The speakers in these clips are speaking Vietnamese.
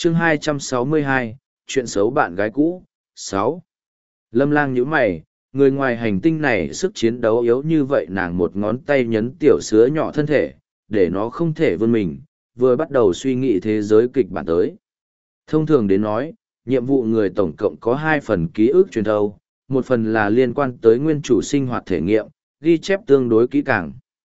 chương 262, chuyện xấu bạn gái cũ, 6. Lâm Lang nhíu mày, người ngoài hành tinh này sức chiến đấu yếu như vậy, nàng một ngón tay nhấn tiểu sứa nhỏ thân thể, để nó không thể vươn mình, vừa bắt đầu suy nghĩ thế giới kịch bản tới. Thông thường đến nói, nhiệm vụ người tổng cộng có 2 phần ký ức truyền thâu, một phần là liên quan tới nguyên chủ sinh hoạt thể nghiệm, ghi chép tương đối kỹ càng.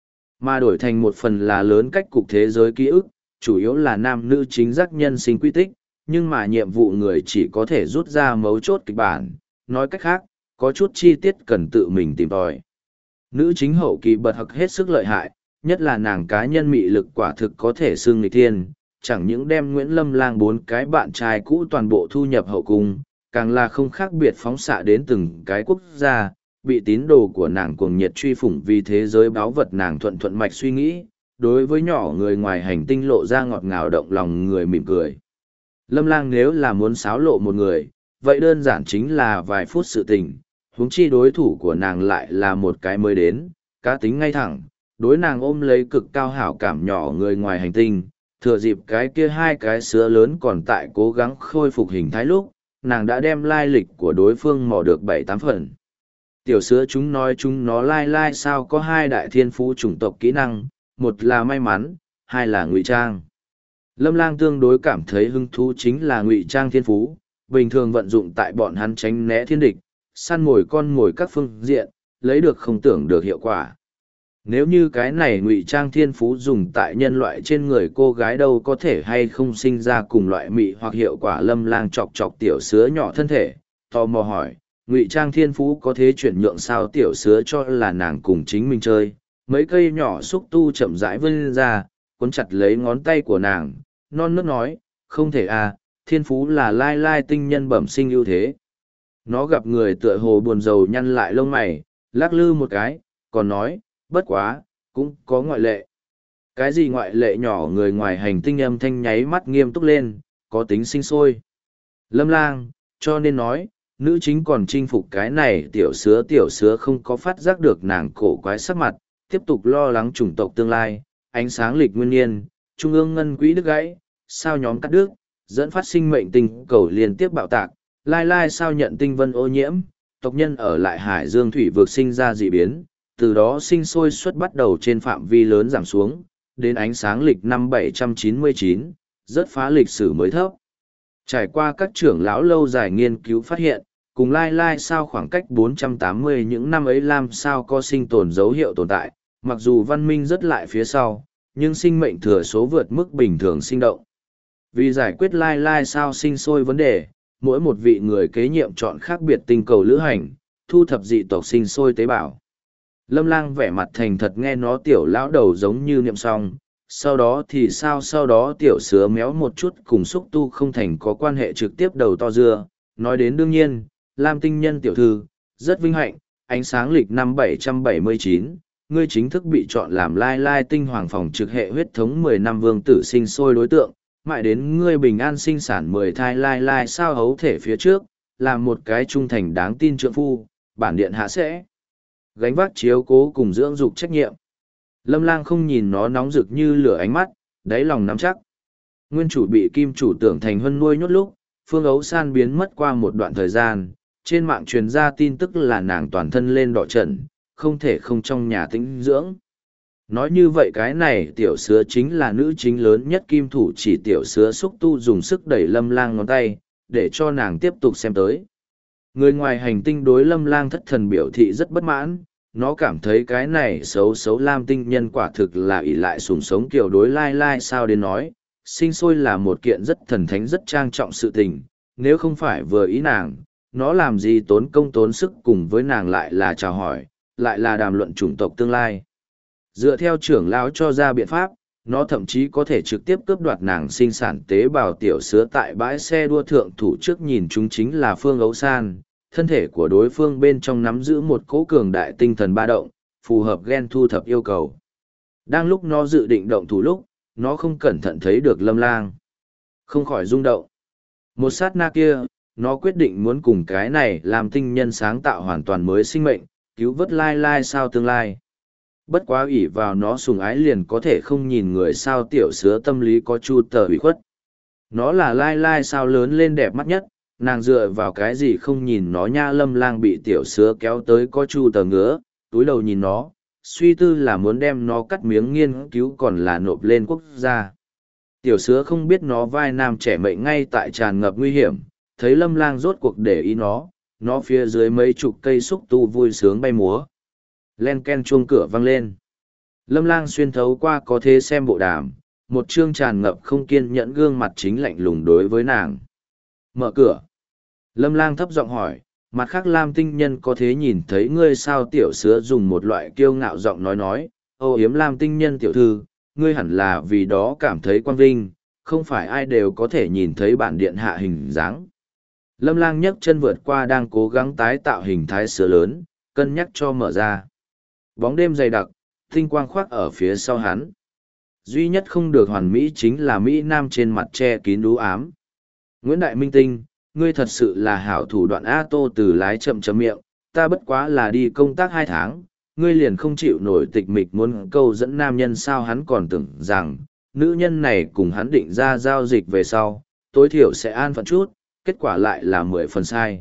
Mà đổi thành một phần là lớn cách cục thế giới ký ức, chủ yếu là nam nữ chính giác nhân sinh quy tích, nhưng mà nhiệm vụ người chỉ có thể rút ra mấu chốt kịch bản, nói cách khác, có chút chi tiết cần tự mình tìm tòi. Nữ chính hậu kỳ bật học hết sức lợi hại, nhất là nàng cá nhân mị lực quả thực có thể xưng nghịch thiên, chẳng những đem Nguyễn Lâm Lang 4 cái bạn trai cũ toàn bộ thu nhập hậu cung, càng là không khác biệt phóng xạ đến từng cái quốc gia, bị tín đồ của nàng cuồng nhiệt truy phủng vì thế giới báu vật, nàng thuận thuận mạch suy nghĩ, đối với nhỏ người ngoài hành tinh lộ ra ngọt ngào động lòng người mỉm cười. Lâm Lang nếu là muốn xáo lộ một người, vậy đơn giản chính là vài phút sự tình, huống chi đối thủ của nàng lại là một cái mới đến, cá tính ngay thẳng, đối nàng ôm lấy cực cao hảo cảm nhỏ người ngoài hành tinh, thừa dịp cái kia 2 cái sứa lớn còn tại cố gắng khôi phục hình thái lúc, nàng đã đem lai lịch của đối phương mò được 7-8 phần. Tiểu sứa chúng nói chúng nó lai sao có 2 đại thiên phú chủng tộc kỹ năng, một là may mắn, 2 là ngụy trang. Lâm Lang tương đối cảm thấy hứng thú chính là ngụy trang thiên phú, bình thường vận dụng tại bọn hắn tránh né thiên địch, săn mồi con mồi các phương diện, lấy được không tưởng được hiệu quả. Nếu như cái này ngụy trang thiên phú dùng tại nhân loại trên người cô gái đâu có thể hay không sinh ra cùng loại mị hoặc hiệu quả. Lâm Lang chọc chọc tiểu sứa nhỏ thân thể, tò mò hỏi, ngụy trang thiên phú có thế chuyển nhượng sao? Tiểu sứa cho là nàng cùng chính mình chơi, mấy cây nhỏ xúc tu chậm rãi vươn ra, cuốn chặt lấy ngón tay của nàng, non nớt nói, không thể à, thiên phú là lai tinh nhân bẩm sinh ưu thế. Nó gặp người tựa hồ buồn rầu nhăn lại lông mày, lắc lư một cái, còn nói, bất quá, cũng có ngoại lệ. Cái gì ngoại lệ? Nhỏ người ngoài hành tinh âm thanh nháy mắt nghiêm túc lên, có tính sinh sôi. Lâm Lang, cho nên nói, nữ chính còn chinh phục cái này. Tiểu sứa không có phát giác được nàng cổ quái sắc mặt, tiếp tục lo lắng chủng tộc tương lai, ánh sáng lịch nguyên niên, trung ương ngân quỹ đứt gãy, sao nhóm cắt đứt, dẫn phát sinh mệnh tinh cầu liên tiếp bạo tạc, lai sao nhận tinh vân ô nhiễm, tộc nhân ở lại hải dương thủy vực sinh ra dị biến, từ đó sinh sôi suất bắt đầu trên phạm vi lớn giảm xuống, đến ánh sáng lịch năm 799, rất phá lịch sử mới thấp. Trải qua các trưởng lão lâu dài nghiên cứu phát hiện, cùng lai sao khoảng cách 480 những năm ấy làm sao có sinh tồn dấu hiệu tồn tại, mặc dù văn minh rất lại phía sau, nhưng sinh mệnh thừa số vượt mức bình thường sinh động. Vì giải quyết lai sao sinh sôi vấn đề, mỗi một vị người kế nhiệm chọn khác biệt tinh cầu lữ hành, thu thập dị tộc sinh sôi tế bào. Lâm Lang vẻ mặt thành thật nghe nó tiểu lão đầu giống như niệm xong, sau đó thì sao? Sau đó tiểu sứa méo một chút cùng xúc tu không thành có quan hệ trực tiếp đầu to dưa, nói đến đương nhiên, Lam tinh nhân tiểu thư, rất vinh hạnh, ánh sáng lịch năm 779, ngươi chính thức bị chọn làm lai tinh hoàng phòng trực hệ huyết thống 10 năm vương tử sinh sôi đối tượng, mãi đến ngươi bình an sinh sản 10 thai lai sao hấu thể phía trước, làm một cái trung thành đáng tin trượng phu, bản điện hạ sẽ gánh vác chiếu cố cùng dưỡng dục trách nhiệm. Lâm Lang không nhìn nó nóng rực như lửa ánh mắt, đáy lòng nắm chắc. Nguyên chủ bị kim chủ tưởng thành huân nuôi nhốt lúc, Phương Ấu San biến mất qua một đoạn thời gian, trên mạng truyền ra tin tức là nàng toàn thân lên đỏ trần, không thể không trong nhà tĩnh dưỡng. Nói như vậy cái này tiểu sứa chính là nữ chính lớn nhất kim thủ chỉ. Tiểu sứa xúc tu dùng sức đẩy Lâm Lang ngón tay, để cho nàng tiếp tục xem tới. Người ngoài hành tinh đối Lâm Lang thất thần biểu thị rất bất mãn, nó cảm thấy cái này xấu Lam tinh nhân quả thực là ỷ lại sùng sống kiểu đối lai sao đến nói, sinh sôi là một kiện rất thần thánh rất trang trọng sự tình, nếu không phải vừa ý nàng, nó làm gì tốn công tốn sức cùng với nàng lại là chào hỏi, lại là đàm luận chủng tộc tương lai. Dựa theo trưởng lão cho ra biện pháp, nó thậm chí có thể trực tiếp cướp đoạt nàng sinh sản tế bào. Tiểu sứa tại bãi xe đua thượng thủ trước nhìn chúng chính là Phương Ấu San, thân thể của đối phương bên trong nắm giữ một cỗ cường đại tinh thần ba động, phù hợp gen thu thập yêu cầu. Đang lúc nó dự định động thủ lúc, nó không cẩn thận thấy được Lâm Lang. Không khỏi rung động. Một sát na kia, nó quyết định muốn cùng cái này làm tinh nhân sáng tạo hoàn toàn mới sinh mệnh, cứu vớt lai sao tương lai. Bất quá ủy vào nó sùng ái liền có thể không nhìn người sao. Tiểu sứa tâm lý có chu tờ ủy khuất. Nó là lai lai sao lớn lên đẹp mắt nhất, nàng dựa vào cái gì không nhìn nó nha. Lâm Lang bị tiểu sứa kéo tới có chu tờ ngứa, túi đầu nhìn nó, suy tư là muốn đem nó cắt miếng nghiên cứu còn là nộp lên quốc gia. Tiểu sứa không biết nó vai nam trẻ mệnh ngay tại tràn ngập nguy hiểm, thấy Lâm Lang rốt cuộc để ý nó phía dưới mấy chục cây xúc tu vui sướng bay múa. Len ken chuông cửa vang lên. Lâm Lang xuyên thấu qua có thế xem bộ đàm, một chương tràn ngập không kiên nhẫn gương mặt chính lạnh lùng đối với nàng. Mở cửa. Lâm Lang thấp giọng hỏi, mặt khác Lam Tinh Nhân có thế nhìn thấy ngươi sao? Tiểu sứa dùng một loại kiêu ngạo giọng nói, âu yếm Lam Tinh Nhân tiểu thư, ngươi hẳn là vì đó cảm thấy quang vinh, không phải ai đều có thể nhìn thấy bản điện hạ hình dáng. Lâm Lang nhấc chân vượt qua đang cố gắng tái tạo hình thái sứa lớn, cân nhắc cho mở ra. Bóng đêm dày đặc, tinh quang khoác ở phía sau hắn. Duy nhất không được hoàn mỹ chính là Mỹ Nam trên mặt che kín đú ám. Nguyễn Đại Minh Tinh, ngươi thật sự là hảo thủ đoạn. A Tô Từ lái chậm chậm miệng, ta bất quá là đi công tác 2 tháng, ngươi liền không chịu nổi tịch mịch muốn câu dẫn nam nhân sao? Hắn còn tưởng rằng, nữ nhân này cùng hắn định ra giao dịch về sau, tối thiểu sẽ an phận chút, kết quả lại là 10 phần sai.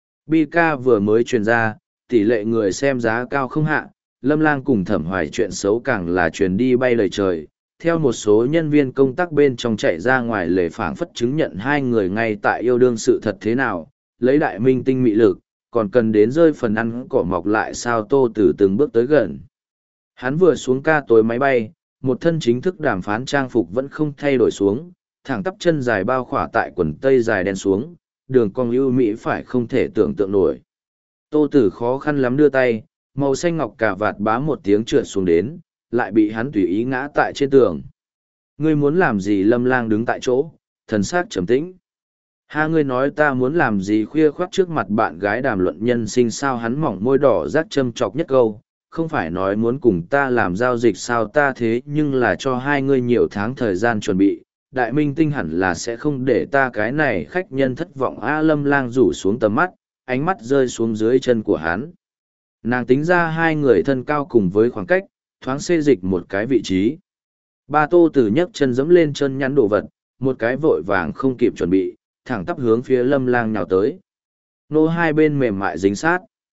Bi-ca vừa mới truyền ra, tỷ lệ người xem giá cao không hạ, Lâm Lang cùng Thẩm Hoài chuyện xấu càng là truyền đi bay lời trời. Theo một số nhân viên công tác bên trong chạy ra ngoài lề phảng phất chứng nhận hai người ngay tại yêu đương sự thật thế nào, lấy Đại Minh Tinh mị lực, còn cần đến rơi phần ăn cỏ mọc lại sao? Tô Từ từng bước tới gần. Hắn vừa xuống ca tối máy bay, một thân chính thức đàm phán trang phục vẫn không thay đổi xuống, thẳng tắp chân dài bao khỏa tại quần tây dài đen xuống, đường cong ưu mỹ phải không thể tưởng tượng nổi. Tô Tử khó khăn lắm đưa tay, màu xanh ngọc cà vạt bá một tiếng trượt xuống đến, lại bị hắn tùy ý ngã tại trên tường. Ngươi muốn làm gì? Lâm Lang đứng tại chỗ, thần sắc trầm tĩnh. Ha, ngươi nói ta muốn làm gì khuya khoắt trước mặt bạn gái đàm luận nhân sinh sao? Hắn mỏng môi đỏ rác châm chọc nhất câu, không phải nói muốn cùng ta làm giao dịch sao? Ta thế nhưng là cho hai ngươi nhiều tháng thời gian chuẩn bị, Đại Minh Tinh hẳn là sẽ không để ta cái này khách nhân thất vọng. A Lâm Lang rủ xuống tầm mắt, ánh mắt rơi xuống dưới chân của hắn. Nàng tính ra hai người thân cao cùng với khoảng cách, thoáng xê dịch một cái vị trí. Ba Tô Tử nhấc chân dẫm lên chân nhắn đồ vật, một cái vội vàng không kịp chuẩn bị, thẳng tắp hướng phía Lâm Lang nhào tới. Nô hai bên mềm mại dính sát.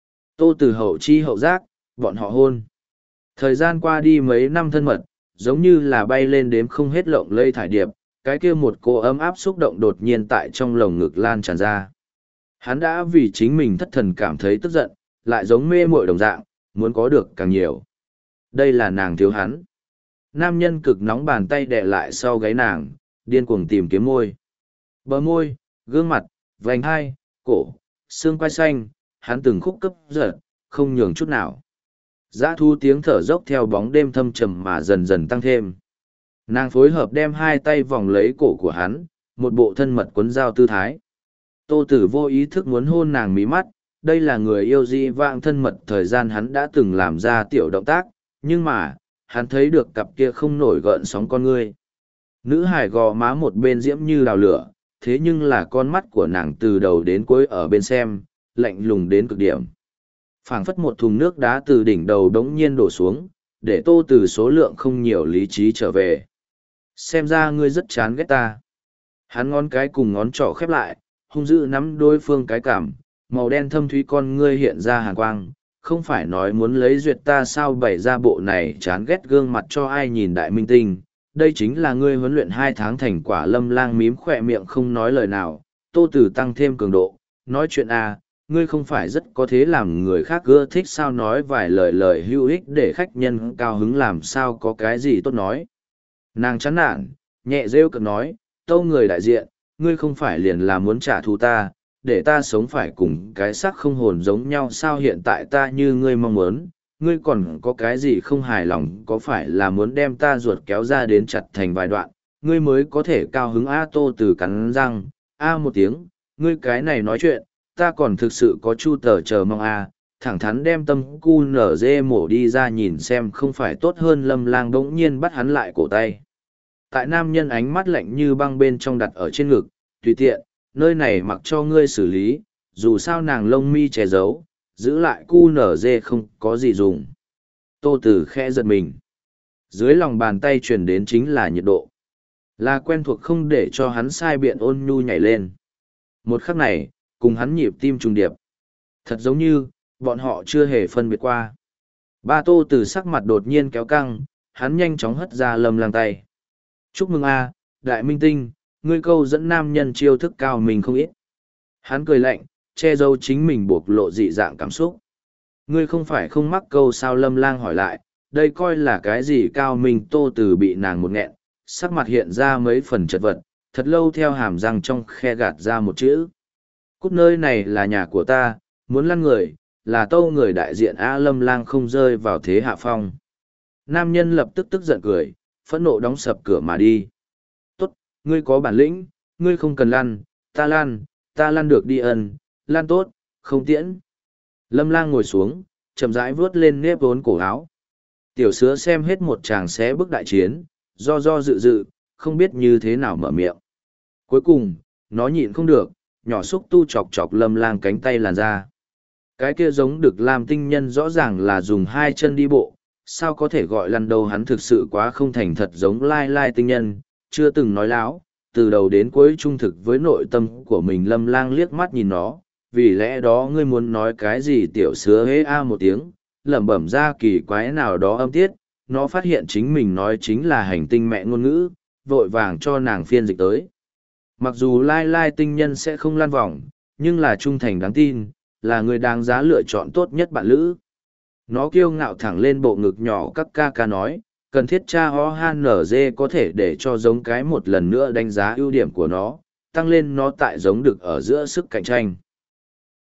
Tô Tử hậu chi hậu giác, bọn họ hôn. Thời gian qua đi mấy năm thân mật, giống như là bay lên đếm không hết lộng lây thải điệp, cái kia một cô ấm áp xúc động đột nhiên tại trong lồng ngực lan tràn ra. Hắn đã vì chính mình thất thần cảm thấy tức giận, lại giống mê muội đồng dạng, muốn có được càng nhiều. Đây là nàng thiếu hắn. Nam nhân cực nóng bàn tay đè lại sau gáy nàng, điên cuồng tìm kiếm môi. Bờ môi, gương mặt, vành hai, cổ, xương quai xanh, hắn từng khúc cấp giật, không nhường chút nào. Dã thu tiếng thở dốc theo bóng đêm thâm trầm mà dần dần tăng thêm. Nàng phối hợp đem hai tay vòng lấy cổ của hắn, một bộ thân mật quấn dao tư thái. Tô Tử vô ý thức muốn hôn nàng mí mắt, đây là người yêu di vãng thân mật thời gian hắn đã từng làm ra tiểu động tác, nhưng mà, hắn thấy được cặp kia không nổi gợn sóng con ngươi. Nữ hải gò má một bên diễm như đào lửa, thế nhưng là con mắt của nàng từ đầu đến cuối ở bên xem, lạnh lùng đến cực điểm. Phảng phất một thùng nước đá từ đỉnh đầu đống nhiên đổ xuống, để Tô Tử số lượng không nhiều lý trí trở về. Xem ra ngươi rất chán ghét ta. Hắn ngón cái cùng ngón trỏ khép lại, hung dữ nắm đối phương cái cảm, màu đen thâm thúy con ngươi hiện ra hàn quang, không phải nói muốn lấy duyệt ta sao? Bày ra bộ này chán ghét gương mặt cho ai nhìn? Đại Minh Tinh, đây chính là ngươi huấn luyện 2 tháng thành quả. Lâm Lang mím khỏe miệng không nói lời nào. Tô Tử tăng thêm cường độ, nói chuyện à, ngươi không phải rất có thế làm người khác ưa thích sao? Nói vài lời hữu ích để khách nhân cao hứng làm sao có cái gì tốt nói. Nàng chán nản, nhẹ rêu cực nói, Tâu người đại diện, ngươi không phải liền là muốn trả thù ta, để ta sống phải cùng cái xác không hồn giống nhau sao? Hiện tại ta như ngươi mong muốn, ngươi còn có cái gì không hài lòng? Có phải là muốn đem ta ruột kéo ra đến chặt thành vài đoạn, ngươi mới có thể cao hứng? A Tô Tử cắn răng, a một tiếng, ngươi cái này nói chuyện, ta còn thực sự có chu tờ chờ mong a. Thẳng thắn đem tâm cu nở dê mổ đi ra nhìn xem không phải tốt hơn. Lâm Lang đống nhiên bắt hắn lại cổ tay. Tại nam nhân ánh mắt lạnh như băng bên trong đặt ở trên ngực, tùy tiện, nơi này mặc cho ngươi xử lý, dù sao nàng lông mi che giấu, giữ lại cu nở dê không có gì dùng. Tô Tử khẽ giật mình. Dưới lòng bàn tay truyền đến chính là nhiệt độ. Là quen thuộc không để cho hắn sai biện ôn nhu nhảy lên. Một khắc này, cùng hắn nhịp tim trùng điệp. Thật giống như, bọn họ chưa hề phân biệt qua. Ba Tô từ sắc mặt đột nhiên kéo căng, hắn nhanh chóng hất ra Lâm Lang tay. Chúc mừng a, đại minh tinh, ngươi câu dẫn nam nhân chiêu thức cao mình không ít. Hắn cười lạnh, che giấu chính mình bộc lộ dị dạng cảm xúc. Ngươi không phải không mắc câu sao? Lâm Lang hỏi lại, đây coi là cái gì cao mình? Tô từ bị nàng một nghẹn, sắc mặt hiện ra mấy phần chật vật, thật lâu theo hàm răng trong khe gạt ra một chữ. Cút, nơi này là nhà của ta, muốn lăn người, là Tâu người đại diện A. Lâm Lang không rơi vào thế hạ phong. Nam nhân lập tức tức giận cười, phẫn nộ đóng sập cửa mà đi. Tốt, ngươi có bản lĩnh, ngươi không cần lăn, ta lăn được đi ân, lăn tốt, không tiễn. Lâm Lang ngồi xuống, chậm rãi vướt lên nếp vốn cổ áo. Tiểu sứa xem hết một tràng xé bức đại chiến, do dự, không biết như thế nào mở miệng. Cuối cùng, nó nhịn không được, nhỏ xúc tu chọc chọc Lâm Lang cánh tay làn ra. Cái kia giống được làm tinh nhân rõ ràng là dùng hai chân đi bộ, sao có thể gọi lăn đâu? Hắn thực sự quá không thành thật, giống lai lai tinh nhân, chưa từng nói láo, từ đầu đến cuối trung thực với nội tâm của mình. Lâm Lang liếc mắt nhìn nó, vì lẽ đó ngươi muốn nói cái gì? Tiểu sứa hế a một tiếng, lẩm bẩm ra kỳ quái nào đó âm tiết. Nó phát hiện chính mình nói chính là hành tinh mẹ ngôn ngữ, vội vàng cho nàng phiên dịch tới. Mặc dù lai lai tinh nhân sẽ không lan vòng, nhưng là trung thành đáng tin, là người đáng giá lựa chọn tốt nhất bạn lữ. Nó kiêu ngạo thẳng lên bộ ngực nhỏ, các ca ca nói, cần thiết cha ho han nở dê có thể để cho giống cái một lần nữa đánh giá ưu điểm của nó, tăng lên nó tại giống được ở giữa sức cạnh tranh.